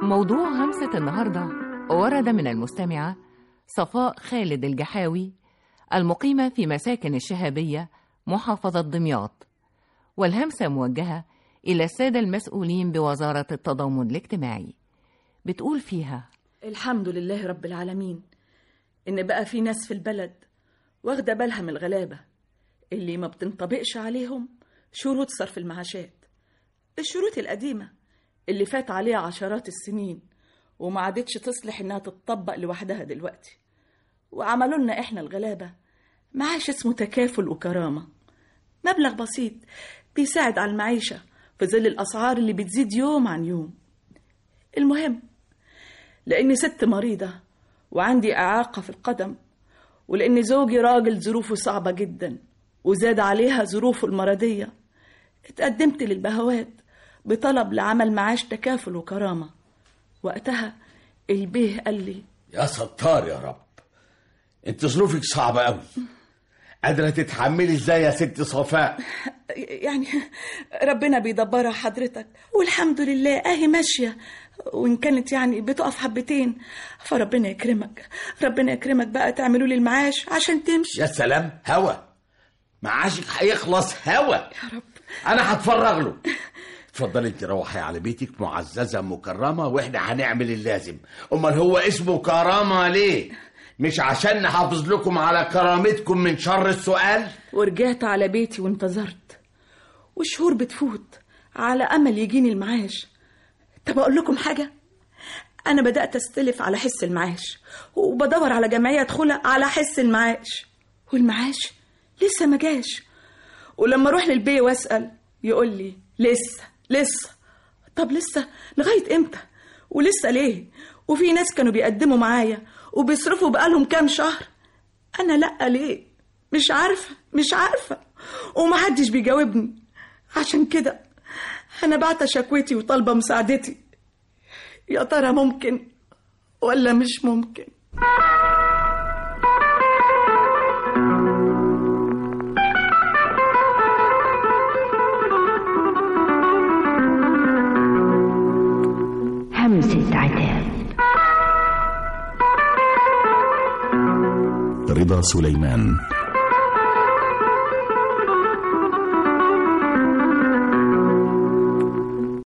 موضوع همسة النهاردة ورد من المستمعة صفاء خالد الجحاوي المقيمة في مساكن الشهابية محافظة دمياط، والهمسة موجهة إلى السادة المسؤولين بوزارة التضامن الاجتماعي. بتقول فيها: الحمد لله رب العالمين إن بقى في ناس في البلد واخدة بالها من الغلابة اللي ما بتنطبقش عليهم شروط صرف المعاشات، الشروط القديمة اللي فات عليها عشرات السنين وما عادتش تصلح إنها تتطبق لوحدها دلوقتي. وعملوا لنا إحنا الغلابة معاش اسمه تكافل وكرامة، مبلغ بسيط بيساعد على المعيشة في ظل الأسعار اللي بتزيد يوم عن يوم. المهم، لأني ست مريضة وعندي إعاقة في القدم، ولأن زوجي راجل ظروفه صعبة جدا وزاد عليها ظروفه المرضية، اتقدمت للبهوات بطلب لعمل معاش تكافل وكرامة. وقتها البيه قال لي: يا ستار يا رب، انت ظروفك صعبة قوي، قادرة تتحملي ازاي يا ست صفاء؟ يعني ربنا بيدبرها حضرتك، والحمد لله اهي ماشية، وإن كانت يعني بتقف حبتين فربنا يكرمك، ربنا يكرمك بقى تعملوا لي المعاش عشان تمشي. يا سلام، هوا معاشك هيخلص هوا يا رب، أنا هتفرغ له. اتفضلي انت روحي على بيتك معززة مكرمة، واحنا هنعمل اللازم. امال هو اسمه كرامة ليه؟ مش عشان نحافظ لكم على كرامتكم من شر السؤال؟ ورجعت على بيتي وانتظرت، والشهور بتفوت على أمل يجيني المعاش. طب أقول لكم حاجة، أنا بدأت أستلف على حس المعاش، وبدور على جمعية أدخلها على حس المعاش، والمعاش لسه ما جاش. ولما أروح للبيه وأسأل يقول لي لسه. طب لسه لغاية إمتى؟ ولسه ليه؟ وفي ناس كانوا بيقدموا معايا وبيصرفوا بقالهم كام شهر، أنا لأ ليه؟ مش عارفة ومحدش بيجاوبني. عشان كده أنا بعت شكوتي وطالبة مساعدتي. يا ترى ممكن ولا مش ممكن؟ همسة عتاب. رضا سليمان.